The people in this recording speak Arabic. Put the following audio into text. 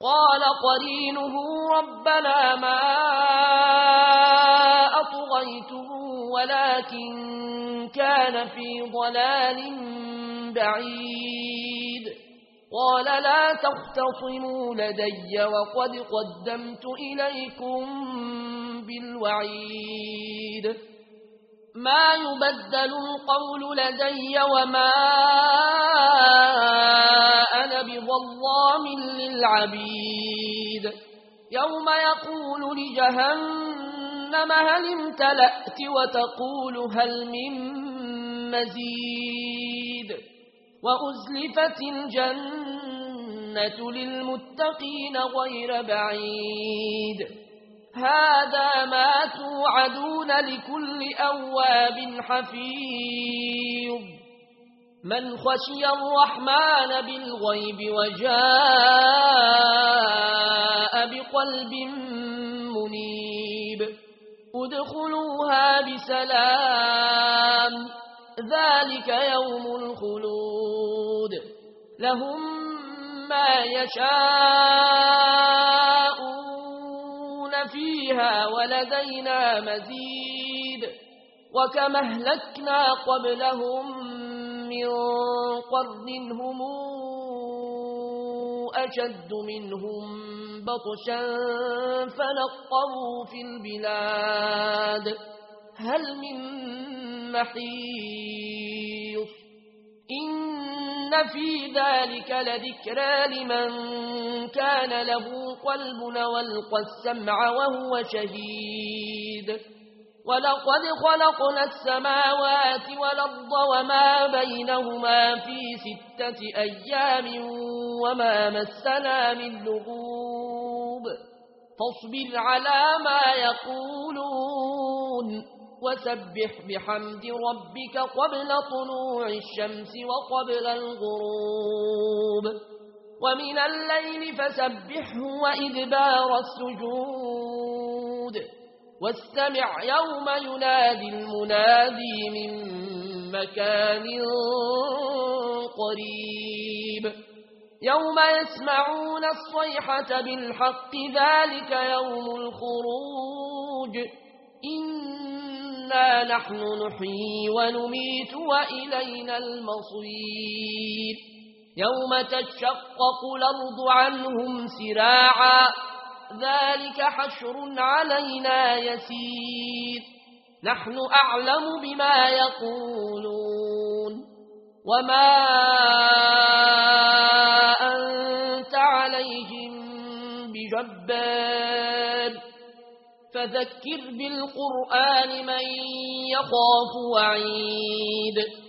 قال قرينه ربنا ما أطغيته ولكن كان في ضلال بعيد قال لا تختصموا لدي وقد قدمت إليكم بالوعيد ما يبدل القول لدي وما أنا بظلام للعبيد يوم يقول لجهنم هل امتلأت وتقول هل من مزيد وأزلفت الجنة للمتقين غير بعيد هذا ما توعدون لكل أواب حفيظ من خشي الرحمن بالغيب وجاء بقلب منيب ادخلوها بسلام ذلك يوم الخلود لهم ما يشاءون فيها ولدينا مزيد وكما أهلكنا قبلهم من قرن هم أشد منهم بطشا فنقروا في البلاد هل من محيص إن في ذلك لذكرى لمن كان له قلب والقى السمع وهو شهيد ولقد خلقنا السماوات والأرض وما بينهما في 6 أيام وما مسنا من لغوب فاصبر على ما يقولون وسبح بحمد ربك قبل طلوع الشمس وقبل الغروب ومن الليل فسبحه وإدبار السجود واستمع يوم ينادي المنادي من مكان قريب يوم يسمعون الصيحة بالحق ذلك يوم الخروج إنا نحن نحيي ونميت وإلينا المصير يوم تشقق الأرض عنهم سراعا ذلك حشر علينا يسير نحن أعلم بما يقولون وما أنت عليهم بجبار فذكر بالقرآن من يخاف وعيد